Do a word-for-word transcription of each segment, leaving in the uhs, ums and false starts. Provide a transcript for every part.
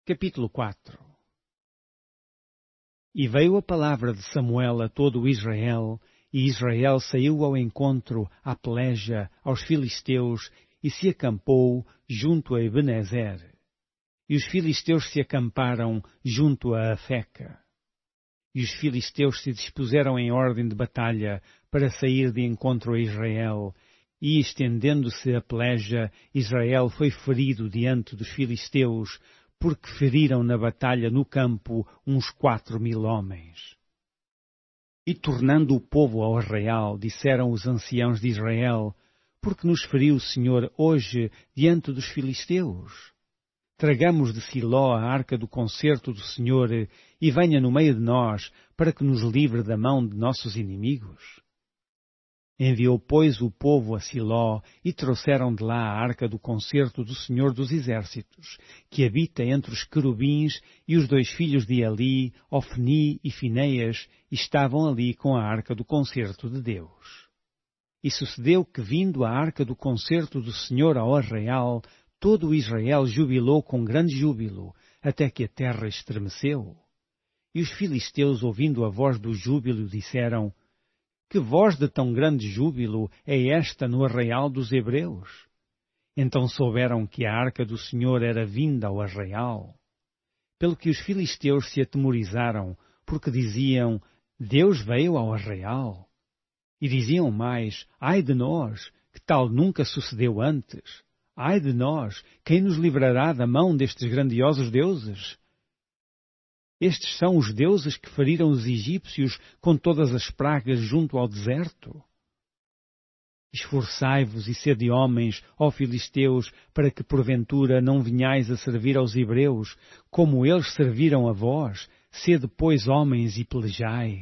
Capítulo quatro. E veio a palavra de Samuel a todo o Israel, e Israel saiu ao encontro, à peleja, aos filisteus, e se acampou junto a Ebenezer. E os filisteus se acamparam junto a Afeca. E os filisteus se dispuseram em ordem de batalha para sair de encontro a Israel, e estendendo-se a peleja, Israel foi ferido diante dos filisteus, porque feriram na batalha no campo uns quatro mil homens. E tornando o povo ao arraial, disseram os anciãos de Israel: Porque nos feriu o Senhor hoje diante dos filisteus? Tragamos de Siló a arca do concerto do Senhor, e venha no meio de nós, para que nos livre da mão de nossos inimigos. Enviou, pois, o povo a Siló, e trouxeram de lá a arca do concerto do Senhor dos Exércitos, que habita entre os querubins, e os dois filhos de Eli, Ofni e Finéias, estavam ali com a arca do concerto de Deus. E sucedeu que, vindo a arca do concerto do Senhor ao arraial, todo o Israel jubilou com grande júbilo, até que a terra estremeceu. E os filisteus, ouvindo a voz do júbilo, disseram: Que voz de tão grande júbilo é esta no arraial dos hebreus? Então souberam que a arca do Senhor era vinda ao arraial. Pelo que os filisteus se atemorizaram, porque diziam: Deus veio ao arraial. E diziam mais: Ai de nós, que tal nunca sucedeu antes! Ai de nós, quem nos livrará da mão destes grandiosos deuses? Estes são os deuses que feriram os egípcios com todas as pragas junto ao deserto? Esforçai-vos e sede homens, ó filisteus, para que porventura não venhais a servir aos hebreus, como eles serviram a vós, sede pois homens e pelejai.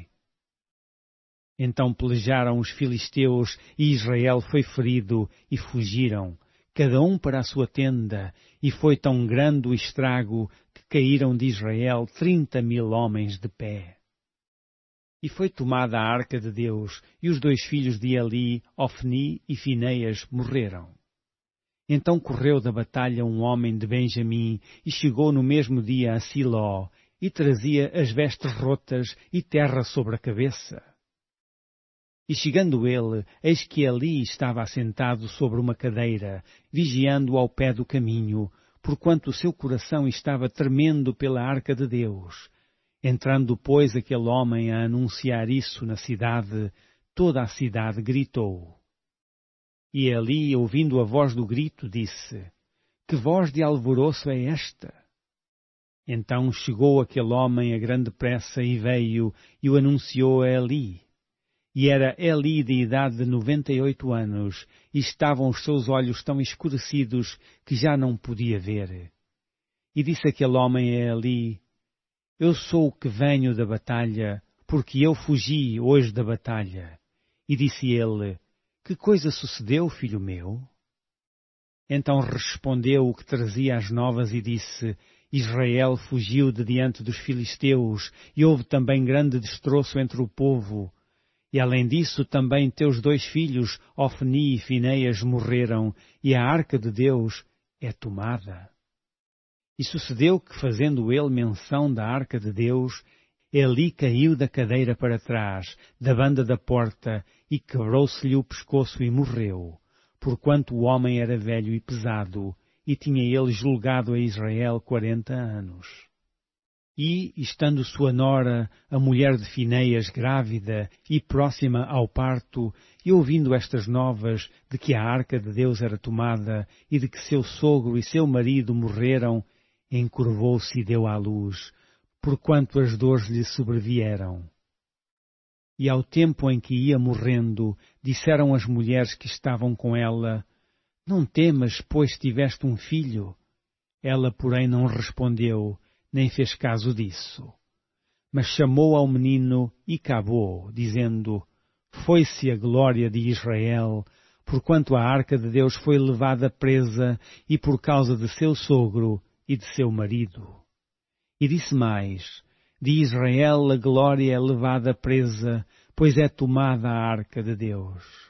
Então pelejaram os filisteus, e Israel foi ferido, e fugiram, cada um para a sua tenda, e foi tão grande o estrago que caíram de Israel trinta mil homens de pé. E foi tomada a arca de Deus, e os dois filhos de Eli, Ofni e Finéias, morreram. Então correu da batalha um homem de Benjamim, e chegou no mesmo dia a Siló, e trazia as vestes rotas e terra sobre a cabeça. E chegando ele, eis que Eli estava assentado sobre uma cadeira, vigiando ao pé do caminho, porquanto o seu coração estava tremendo pela arca de Deus. Entrando, pois, aquele homem a anunciar isso na cidade, toda a cidade gritou. E Eli, ouvindo a voz do grito, disse: Que voz de alvoroço é esta? Então chegou aquele homem a grande pressa e veio, e o anunciou a Eli. E era Eli de idade de noventa e oito anos, e estavam os seus olhos tão escurecidos que já não podia ver. E disse aquele homem a Eli: Eu sou o que venho da batalha, porque eu fugi hoje da batalha. E disse ele: Que coisa sucedeu, filho meu? Então respondeu o que trazia as novas e disse: Israel fugiu de diante dos filisteus, e houve também grande destroço entre o povo. E além disso, também teus dois filhos, Ofni e Finéias, morreram, e a arca de Deus é tomada. E sucedeu que, fazendo ele menção da arca de Deus, Eli caiu da cadeira para trás, da banda da porta, e quebrou-se-lhe o pescoço e morreu, porquanto o homem era velho e pesado, e tinha ele julgado a Israel quarenta anos. E, estando sua nora, a mulher de Finéias, grávida e próxima ao parto, e ouvindo estas novas de que a arca de Deus era tomada, e de que seu sogro e seu marido morreram, encurvou-se e deu à luz, porquanto as dores lhe sobrevieram. E ao tempo em que ia morrendo, disseram as mulheres que estavam com ela: Não temas, pois tiveste um filho. Ela, porém, não respondeu, nem fez caso disso. Mas chamou ao menino e cabou, dizendo: Foi-se a glória de Israel, porquanto a arca de Deus foi levada presa, e por causa de seu sogro e de seu marido. E disse mais: De Israel a glória é levada presa, pois é tomada a arca de Deus.